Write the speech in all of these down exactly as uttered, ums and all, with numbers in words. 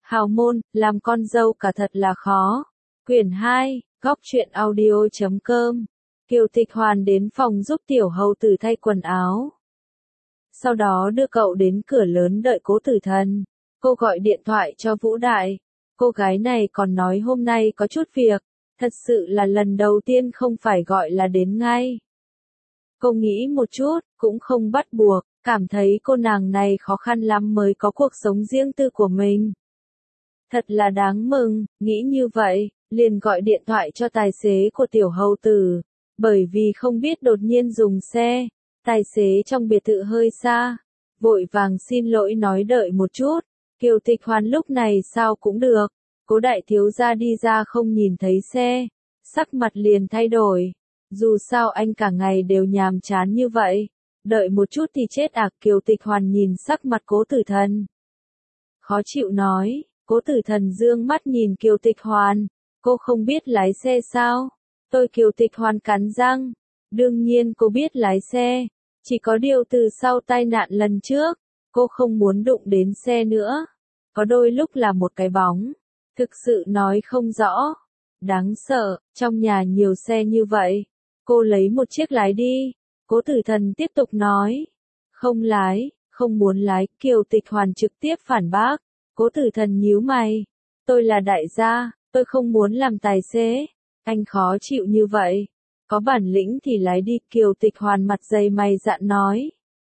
Hào môn, làm con dâu cả thật là khó. Quyển hai, góc truyện audio chấm com. Kiều Tịch Hoàn đến phòng giúp tiểu hầu tử thay quần áo. Sau đó đưa cậu đến cửa lớn đợi Cố Tử Thần. Cô gọi điện thoại cho Vũ Đại. Cô gái này còn nói hôm nay có chút việc. Thật sự là lần đầu tiên không phải gọi là đến ngay. Cô nghĩ một chút, cũng không bắt buộc, cảm thấy cô nàng này khó khăn lắm mới có cuộc sống riêng tư của mình. Thật là đáng mừng, nghĩ như vậy, liền gọi điện thoại cho tài xế của tiểu hầu tử. Bởi vì không biết đột nhiên dùng xe, tài xế trong biệt thự hơi xa, vội vàng xin lỗi nói đợi một chút. Kiều Tịch Hoàn lúc này sao cũng được, Cố đại thiếu gia đi ra không nhìn thấy xe, sắc mặt liền thay đổi. Dù sao anh cả ngày đều nhàm chán như vậy, đợi một chút thì chết à. Kiều Tịch Hoàn nhìn sắc mặt Cố Tử Thần, khó chịu nói. Cố Tử Thần dương mắt nhìn Kiều Tịch Hoàn, cô không biết lái xe sao? Tôi Kiều Tịch Hoàn cắn răng, đương nhiên cô biết lái xe, chỉ có điều từ sau tai nạn lần trước, cô không muốn đụng đến xe nữa. Có đôi lúc là một cái bóng, thực sự nói không rõ. Đáng sợ, trong nhà nhiều xe như vậy, cô lấy một chiếc lái đi. Cố Tử Thần tiếp tục nói, không lái, không muốn lái. Kiều Tịch Hoàn trực tiếp phản bác. Cố Tử Thần nhíu mày, tôi là đại gia, tôi không muốn làm tài xế. Anh khó chịu như vậy, có bản lĩnh thì lái đi. Kiều Tịch Hoàn mặt dày mày dạn nói.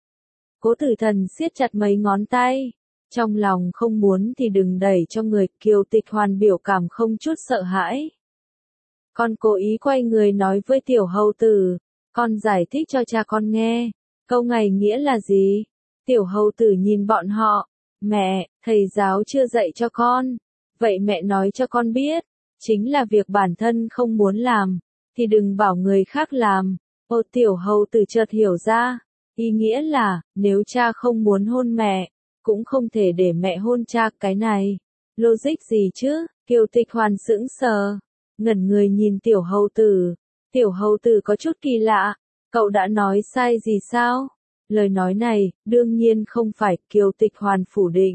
Cố Tử Thần siết chặt mấy ngón tay, trong lòng không muốn thì đừng đẩy cho người. Kiều Tịch Hoàn biểu cảm không chút sợ hãi. Con cố ý quay người nói với tiểu hầu tử, con giải thích cho cha con nghe, câu này nghĩa là gì? Tiểu hầu tử nhìn bọn họ, mẹ, thầy giáo chưa dạy cho con, vậy mẹ nói cho con biết, chính là việc bản thân không muốn làm, thì đừng bảo người khác làm. Ô, tiểu hầu tử chợt hiểu ra, ý nghĩa là, nếu cha không muốn hôn mẹ, cũng không thể để mẹ hôn cha. Cái này, logic gì chứ? Kiều Tịch Hoàn sững sờ, ngẩn người nhìn tiểu hầu tử. Tiểu hầu tử có chút kỳ lạ, cậu đã nói sai gì sao? Lời nói này, đương nhiên không phải. Kiều Tịch Hoàn phủ định.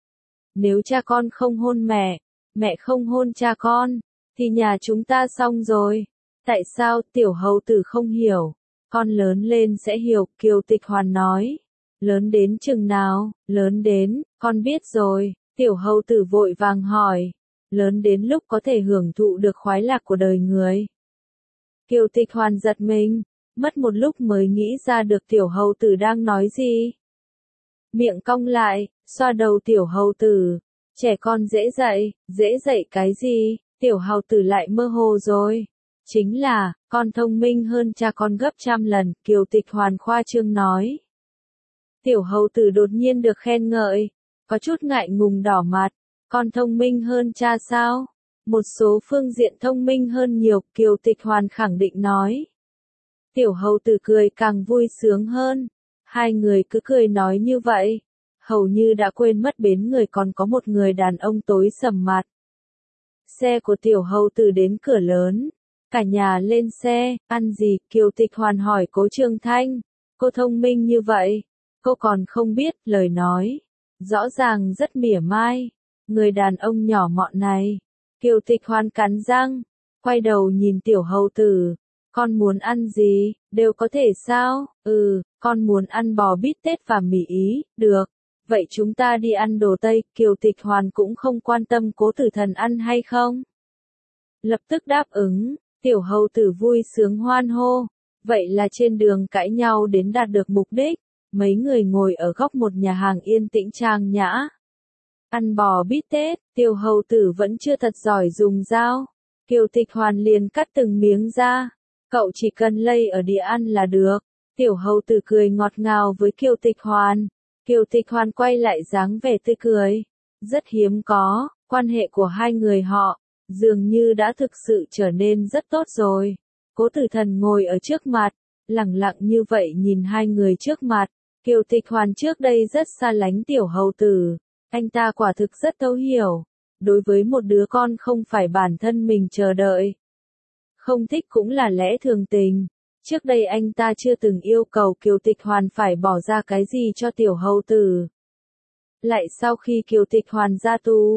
Nếu cha con không hôn mẹ, mẹ không hôn cha con, thì nhà chúng ta xong rồi. Tại sao? Tiểu hầu tử không hiểu. Con lớn lên sẽ hiểu. Kiều Tịch Hoàn nói. Lớn đến chừng nào? Lớn đến, con biết rồi. Tiểu hầu tử vội vàng hỏi. Lớn đến lúc có thể hưởng thụ được khoái lạc của đời người. Kiều Tịch Hoàn giật mình, mất một lúc mới nghĩ ra được tiểu hầu tử đang nói gì. Miệng cong lại, xoa đầu tiểu hầu tử. Trẻ con dễ dạy, dễ dạy cái gì? Tiểu hầu tử lại mơ hồ rồi. Chính là, con thông minh hơn cha con gấp trăm lần. Kiều Tịch Hoàn khoa trương nói. Tiểu hầu tử đột nhiên được khen ngợi, có chút ngại ngùng đỏ mặt. Con thông minh hơn cha sao? Một số phương diện thông minh hơn nhiều. Kiều Tịch Hoàn khẳng định nói. Tiểu hầu tử cười càng vui sướng hơn. Hai người cứ cười nói như vậy, hầu như đã quên mất bên người còn có một người đàn ông tối sầm mặt. Xe của tiểu hầu tử đến cửa lớn, cả nhà lên xe. Ăn gì? Kiều Tịch Hoàn hỏi Cố Trường Thanh. Cô thông minh như vậy, cô còn không biết? Lời nói rõ ràng rất mỉa mai. Người đàn ông nhỏ mọn này. Kiều Tịch Hoàn cắn răng, quay đầu nhìn tiểu hầu tử. Con muốn ăn gì, đều có thể sao? Ừ, con muốn ăn bò bít tết và mì Ý. Được, vậy chúng ta đi ăn đồ Tây. Kiều Tịch Hoàn cũng không quan tâm Cố Tử Thần ăn hay không, lập tức đáp ứng. Tiểu hầu tử vui sướng hoan hô. Vậy là trên đường cãi nhau đến đạt được mục đích. Mấy người ngồi ở góc một nhà hàng yên tĩnh trang nhã, ăn bò bít tết. Tiểu hầu tử vẫn chưa thật giỏi dùng dao, Kiều Tịch Hoàn liền cắt từng miếng ra. Cậu chỉ cần lay ở đĩa ăn là được. Tiểu hầu tử cười ngọt ngào với Kiều Tịch Hoàn. Kiều Tịch Hoàn quay lại dáng vẻ tươi cười. Rất hiếm có, quan hệ của hai người họ, dường như đã thực sự trở nên rất tốt rồi. Cố Tử Thần ngồi ở trước mặt, lẳng lặng như vậy nhìn hai người trước mặt. Kiều Tịch Hoàn trước đây rất xa lánh tiểu hầu tử. Anh ta quả thực rất thấu hiểu. Đối với một đứa con không phải bản thân mình chờ đợi, không thích cũng là lẽ thường tình. Trước đây anh ta chưa từng yêu cầu Kiều Tịch Hoàn phải bỏ ra cái gì cho tiểu hầu tử. Lại sau khi Kiều Tịch Hoàn ra tù,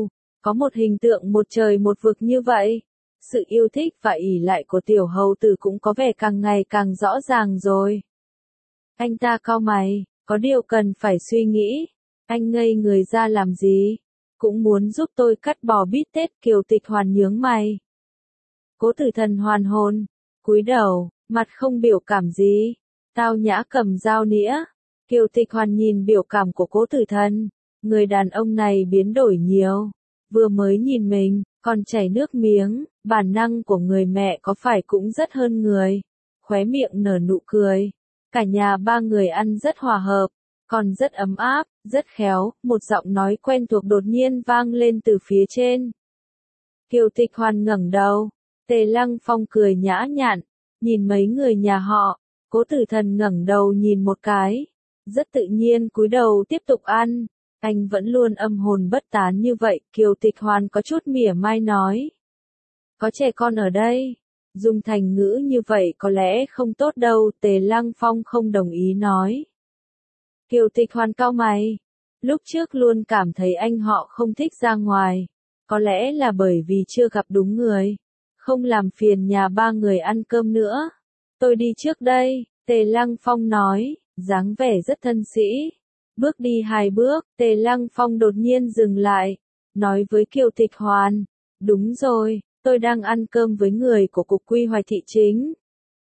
Có một hình tượng một trời một vực như vậy. Sự yêu thích và ỷ lại của tiểu hầu tử cũng có vẻ càng ngày càng rõ ràng rồi. Anh ta cau mày, có điều cần phải suy nghĩ. Anh ngây người ra làm gì? Cũng muốn giúp tôi cắt bò bít tết. Kiều Tịch Hoàn nhướng mày. Cố Tử Thần hoàn hồn, cúi đầu, mặt không biểu cảm gì. Tao nhã cầm dao nĩa. Kiều Tịch Hoàn nhìn biểu cảm của Cố Tử Thần. Người đàn ông này biến đổi nhiều. Vừa mới nhìn mình, còn chảy nước miếng. Bản năng của người mẹ có phải cũng rất hơn người. Khóe miệng nở nụ cười. Cả nhà ba người ăn rất hòa hợp, còn rất ấm áp, rất khéo. Một giọng nói quen thuộc đột nhiên vang lên từ phía trên. Kiều Tịch Hoàn ngẩng đầu. Tề Lăng Phong cười nhã nhặn, nhìn mấy người nhà họ. Cố Tử Thần ngẩng đầu nhìn một cái, rất tự nhiên cúi đầu tiếp tục ăn. Anh vẫn luôn âm hồn bất tán như vậy. Kiều Tịch Hoàn có chút mỉa mai nói. Có trẻ con ở đây, dùng thành ngữ như vậy có lẽ không tốt đâu. Tề Lăng Phong không đồng ý nói. Kiều Tịch Hoàn cau mày. Lúc trước luôn cảm thấy anh họ không thích ra ngoài. Có lẽ là bởi vì chưa gặp đúng người. Không làm phiền nhà ba người ăn cơm nữa. Tôi đi trước đây, Tề Lăng Phong nói, dáng vẻ rất thân sĩ. Bước đi hai bước, Tề Lăng Phong đột nhiên dừng lại, nói với Kiều Tịch Hoàn. Đúng rồi, tôi đang ăn cơm với người của Cục Quy hoạch thị chính.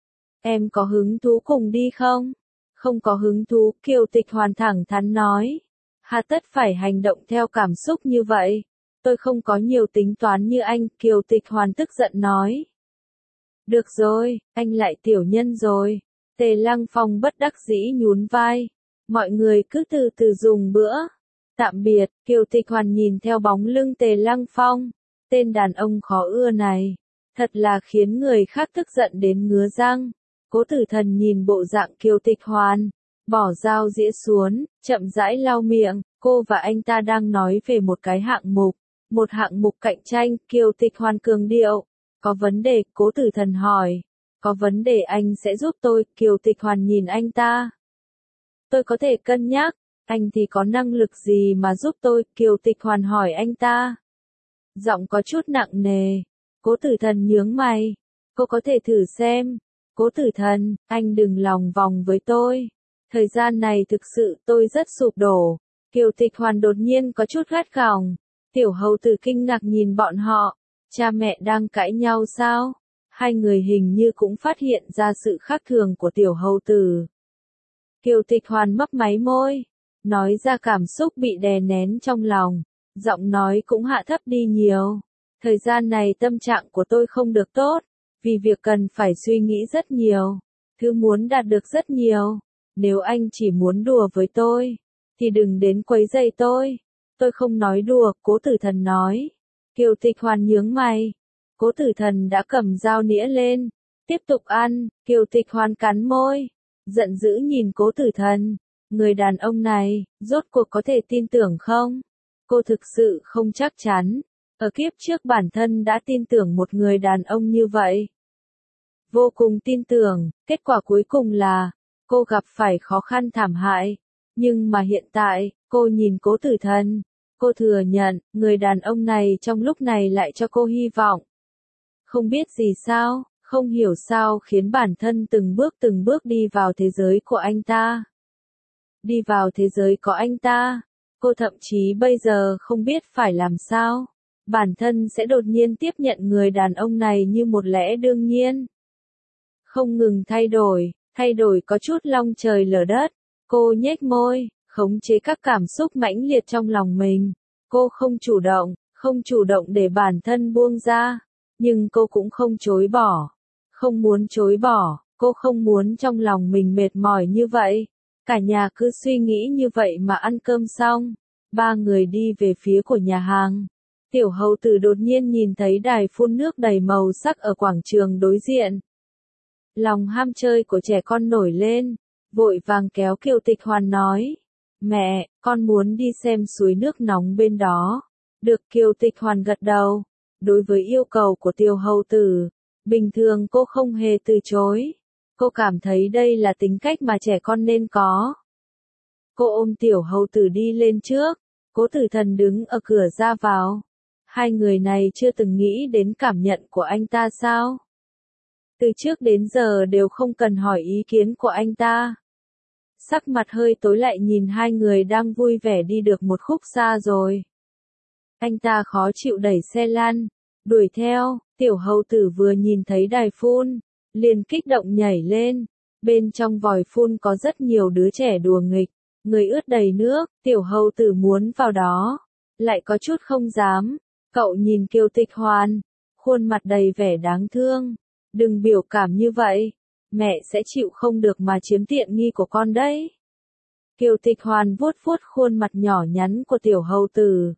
Em có hứng thú cùng đi không? Không có hứng thú, Kiều Tịch Hoàn thẳng thắn nói. Hà tất phải hành động theo cảm xúc như vậy. Tôi không có nhiều tính toán như anh. Kiều Tịch Hoàn tức giận nói. Được rồi, anh lại tiểu nhân rồi. Tề Lăng Phong bất đắc dĩ nhún vai. Mọi người cứ từ từ dùng bữa. Tạm biệt. Kiều Tịch Hoàn nhìn theo bóng lưng Tề Lăng Phong. Tên đàn ông khó ưa này, thật là khiến người khác tức giận đến ngứa răng. Cố Tử Thần nhìn bộ dạng Kiều Tịch Hoàn, bỏ dao dĩa xuống, chậm rãi lau miệng. Cô và anh ta đang nói về một cái hạng mục, một hạng mục cạnh tranh. Kiều Tịch Hoàn cường điệu. Có vấn đề? Cố Tử Thần hỏi. Có vấn đề anh sẽ giúp tôi. Kiều Tịch Hoàn nhìn anh ta. Tôi có thể cân nhắc. Anh thì có năng lực gì mà giúp tôi? Kiều Tịch Hoàn hỏi anh ta. Giọng có chút nặng nề. Cố Tử Thần nhướng mày. Cô có thể thử xem. Cố Tử Thần, anh đừng lòng vòng với tôi. Thời gian này thực sự tôi rất sụp đổ. Kiều Tịch Hoàn đột nhiên có chút gắt gỏng. Tiểu hầu tử kinh ngạc nhìn bọn họ. Cha mẹ đang cãi nhau sao? Hai người hình như cũng phát hiện ra sự khác thường của tiểu hầu tử. Kiều Tịch Hoàn mấp máy môi, nói ra cảm xúc bị đè nén trong lòng. Giọng nói cũng hạ thấp đi nhiều. Thời gian này tâm trạng của tôi không được tốt, vì việc cần phải suy nghĩ rất nhiều, thứ muốn đạt được rất nhiều. Nếu anh chỉ muốn đùa với tôi, thì đừng đến quấy rầy tôi. Tôi không nói đùa, Cố Tử Thần nói. Kiều Tịch Hoàn nhướng mày. Cố Tử Thần đã cầm dao nĩa lên, tiếp tục ăn. Kiều Tịch Hoàn cắn môi, giận dữ nhìn Cố Tử Thần. Người đàn ông này, rốt cuộc có thể tin tưởng không? Cô thực sự không chắc chắn. Ở kiếp trước bản thân đã tin tưởng một người đàn ông như vậy. Vô cùng tin tưởng, kết quả cuối cùng là, cô gặp phải khó khăn thảm hại. Nhưng mà hiện tại, cô nhìn Cố Tử Thần. Cô thừa nhận, người đàn ông này trong lúc này lại cho cô hy vọng. Không biết gì sao, không hiểu sao khiến bản thân từng bước từng bước đi vào thế giới của anh ta. Đi vào thế giới có anh ta. Cô thậm chí bây giờ không biết phải làm sao. Bản thân sẽ đột nhiên tiếp nhận người đàn ông này như một lẽ đương nhiên. Không ngừng thay đổi, thay đổi có chút long trời lở đất. Cô nhếch môi, khống chế các cảm xúc mãnh liệt trong lòng mình. Cô không chủ động, không chủ động để bản thân buông ra. Nhưng cô cũng không chối bỏ. Không muốn chối bỏ, cô không muốn trong lòng mình mệt mỏi như vậy. Cả nhà cứ suy nghĩ như vậy mà ăn cơm xong. Ba người đi về phía của nhà hàng. Tiểu hầu tử đột nhiên nhìn thấy đài phun nước đầy màu sắc ở quảng trường đối diện. Lòng ham chơi của trẻ con nổi lên, vội vàng kéo Kiều Tịch Hoàn nói. Mẹ, con muốn đi xem suối nước nóng bên đó. Được. Kiều Tịch Hoàn gật đầu. Đối với yêu cầu của tiểu hầu tử, bình thường cô không hề từ chối. Cô cảm thấy đây là tính cách mà trẻ con nên có. Cô ôm tiểu hầu tử đi lên trước. Cố Tử Thần đứng ở cửa ra vào. Hai người này chưa từng nghĩ đến cảm nhận của anh ta sao? Từ trước đến giờ đều không cần hỏi ý kiến của anh ta. Sắc mặt hơi tối lại nhìn hai người đang vui vẻ đi được một khúc xa rồi. Anh ta khó chịu đẩy xe lăn, đuổi theo, tiểu hầu tử vừa nhìn thấy đài phun, liền kích động nhảy lên. Bên trong vòi phun có rất nhiều đứa trẻ đùa nghịch, người ướt đầy nước, tiểu hầu tử muốn vào đó, lại có chút không dám. Cậu nhìn Kiều Tịch Hoàn, khuôn mặt đầy vẻ đáng thương. Đừng biểu cảm như vậy, mẹ sẽ chịu không được mà chiếm tiện nghi của con đấy. Kiều Tịch Hoàn vuốt vuốt khuôn mặt nhỏ nhắn của tiểu hầu tử.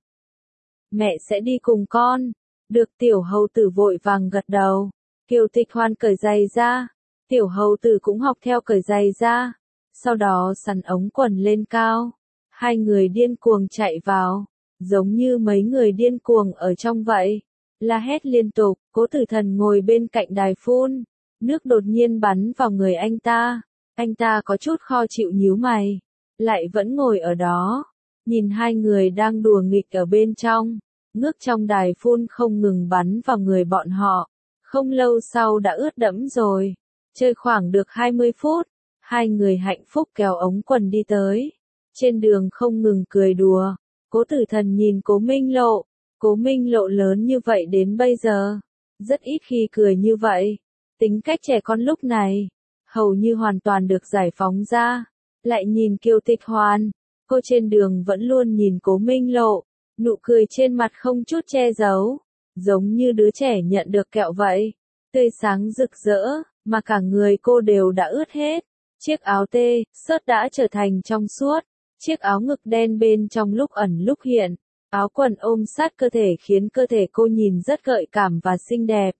Mẹ sẽ đi cùng con. Được, tiểu hầu tử vội vàng gật đầu. Kiều Tịch Hoàn cởi giày ra. Tiểu hầu tử cũng học theo cởi giày ra. Sau đó sắn ống quần lên cao. Hai người điên cuồng chạy vào. Giống như mấy người điên cuồng ở trong vậy. La hét liên tục, Cố Tử Thần ngồi bên cạnh đài phun. Nước đột nhiên bắn vào người anh ta. Anh ta có chút khó chịu nhíu mày. Lại vẫn ngồi ở đó. Nhìn hai người đang đùa nghịch ở bên trong. Nước trong đài phun không ngừng bắn vào người bọn họ. Không lâu sau đã ướt đẫm rồi. Chơi khoảng được hai mươi phút. Hai người hạnh phúc kéo ống quần đi tới. Trên đường không ngừng cười đùa. Cố Tử Thần nhìn Cố Minh Lộ. Cố Minh Lộ lớn như vậy đến bây giờ. Rất ít khi cười như vậy. Tính cách trẻ con lúc này. Hầu như hoàn toàn được giải phóng ra. Lại nhìn Kiều Tịch Hoàn. Cô trên đường vẫn luôn nhìn Cố Minh Lộ. Nụ cười trên mặt không chút che giấu. Giống như đứa trẻ nhận được kẹo vậy. Tươi sáng rực rỡ. Mà cả người cô đều đã ướt hết. Chiếc áo tê, sớt đã trở thành trong suốt. Chiếc áo ngực đen bên trong lúc ẩn lúc hiện. Áo quần ôm sát cơ thể khiến cơ thể cô nhìn rất gợi cảm và xinh đẹp.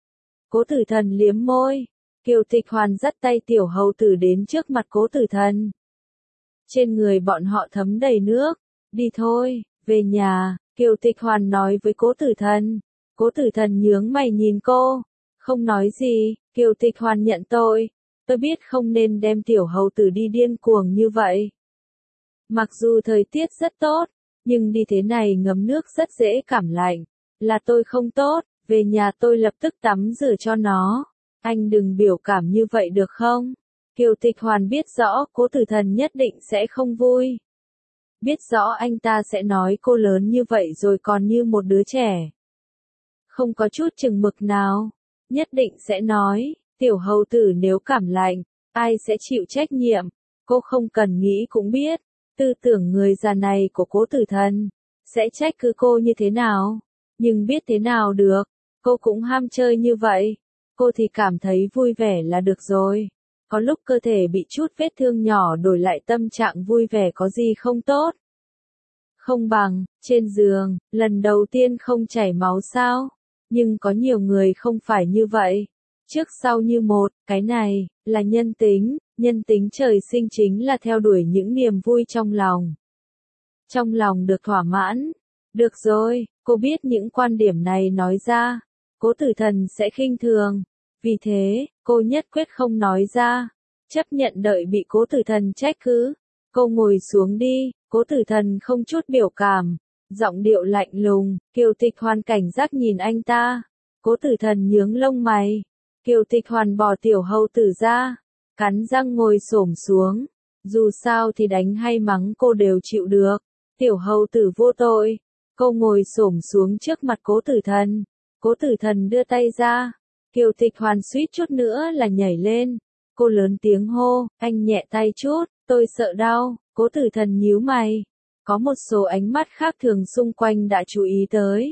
Cố Tử Thần liếm môi. Kiều Tịch Hoàn dắt tay tiểu hầu tử đến trước mặt Cố Tử Thần. Trên người bọn họ thấm đầy nước. Đi thôi, về nhà, Kiều Tịch Hoàn nói với Cố Tử Thần. Cố Tử Thần nhướng mày nhìn cô. Không nói gì, Kiều Tịch Hoàn nhận tội. Tôi biết không nên đem tiểu hầu tử đi điên cuồng như vậy. Mặc dù thời tiết rất tốt, nhưng đi thế này ngấm nước rất dễ cảm lạnh. Là tôi không tốt, về nhà tôi lập tức tắm rửa cho nó. Anh đừng biểu cảm như vậy được không? Kiều Tịch Hoàn biết rõ Cố Tử Thần nhất định sẽ không vui. Biết rõ anh ta sẽ nói cô lớn như vậy rồi còn như một đứa trẻ. Không có chút chừng mực nào. Nhất định sẽ nói, tiểu hầu tử nếu cảm lạnh, ai sẽ chịu trách nhiệm? Cô không cần nghĩ cũng biết. Tư tưởng người già này của Cố Tử Thần sẽ trách cứ cô như thế nào, nhưng biết thế nào được, cô cũng ham chơi như vậy, cô thì cảm thấy vui vẻ là được rồi. Có lúc cơ thể bị chút vết thương nhỏ đổi lại tâm trạng vui vẻ có gì không tốt. Không bằng, trên giường, lần đầu tiên không chảy máu sao, nhưng có nhiều người không phải như vậy. Trước sau như một, cái này, là nhân tính, nhân tính trời sinh chính là theo đuổi những niềm vui trong lòng. Trong lòng được thỏa mãn. Được rồi, cô biết những quan điểm này nói ra, Cố Tử Thần sẽ khinh thường. Vì thế, cô nhất quyết không nói ra. Chấp nhận đợi bị Cố Tử Thần trách cứ. Cô ngồi xuống đi, Cố Tử Thần không chút biểu cảm. Giọng điệu lạnh lùng, Kiều Tịch Hoàn cảnh giác nhìn anh ta. Cố Tử Thần nhướng lông mày. Kiều Tịch Hoàn bỏ tiểu hầu tử ra, cắn răng ngồi xổm xuống. Dù sao thì đánh hay mắng cô đều chịu được. Tiểu hầu tử vô tội. Cô ngồi xổm xuống trước mặt Cố Tử Thần. Cố Tử Thần đưa tay ra. Kiều Tịch Hoàn suýt chút nữa là nhảy lên. Cô lớn tiếng hô, anh nhẹ tay chút, tôi sợ đau. Cố Tử Thần nhíu mày. Có một số ánh mắt khác thường xung quanh đã chú ý tới.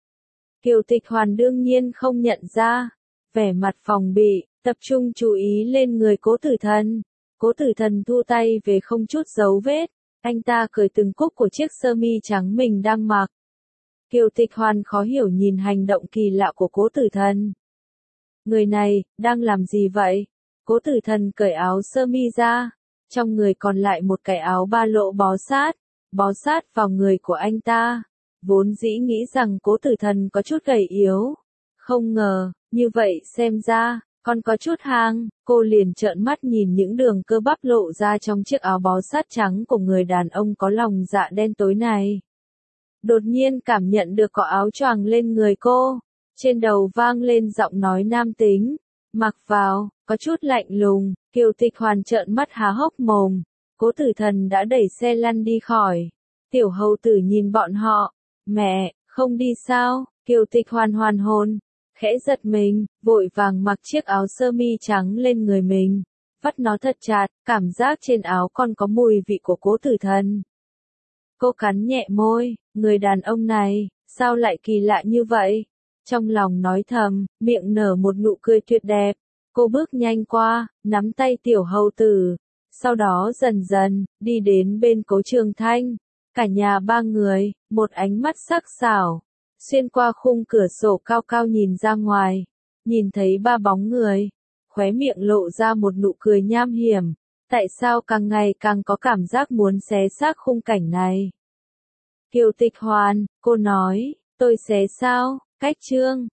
Kiều Tịch Hoàn đương nhiên không nhận ra. Vẻ mặt phòng bị, tập trung chú ý lên người Cố Tử Thần. Cố Tử Thần thu tay về không chút dấu vết. Anh ta cởi từng cúc của chiếc sơ mi trắng mình đang mặc. Kiều Tịch Hoàn khó hiểu nhìn hành động kỳ lạ của Cố Tử Thần. Người này, đang làm gì vậy? Cố Tử Thần cởi áo sơ mi ra. Trong người còn lại một cái áo ba lỗ bó sát. Bó sát vào người của anh ta. Vốn dĩ nghĩ rằng Cố Tử Thần có chút gầy yếu. Không ngờ, như vậy xem ra, còn có chút hang. Cô liền trợn mắt nhìn những đường cơ bắp lộ ra trong chiếc áo bó sát trắng của người đàn ông có lòng dạ đen tối này. đột nhiên cảm nhận được có áo choàng lên người cô. Trên đầu vang lên giọng nói nam tính. Mặc vào, có chút lạnh lùng, Kiều Tịch Hoàn trợn mắt há hốc mồm. Cố Tử Thần đã đẩy xe lăn đi khỏi. Tiểu hầu tử nhìn bọn họ. Mẹ, không đi sao? Kiều Tịch Hoàn hoàn hồn. Khẽ giật mình, vội vàng mặc chiếc áo sơ mi trắng lên người mình. Vắt nó thật chặt, cảm giác trên áo còn có mùi vị của Cố Tử Thần. Cô cắn nhẹ môi, người đàn ông này, sao lại kỳ lạ như vậy? Trong lòng nói thầm, miệng nở một nụ cười tuyệt đẹp. Cô bước nhanh qua, nắm tay tiểu hầu tử. Sau đó dần dần, đi đến bên Cố Trường Thanh. Cả nhà ba người, một ánh mắt sắc sảo. Xuyên qua khung cửa sổ cao cao nhìn ra ngoài. Nhìn thấy ba bóng người. Khóe miệng lộ ra một nụ cười nham hiểm. Tại sao càng ngày càng có cảm giác muốn xé xác khung cảnh này? Kiều Tịch Hoàn, cô nói, tôi xé sao? Cách chương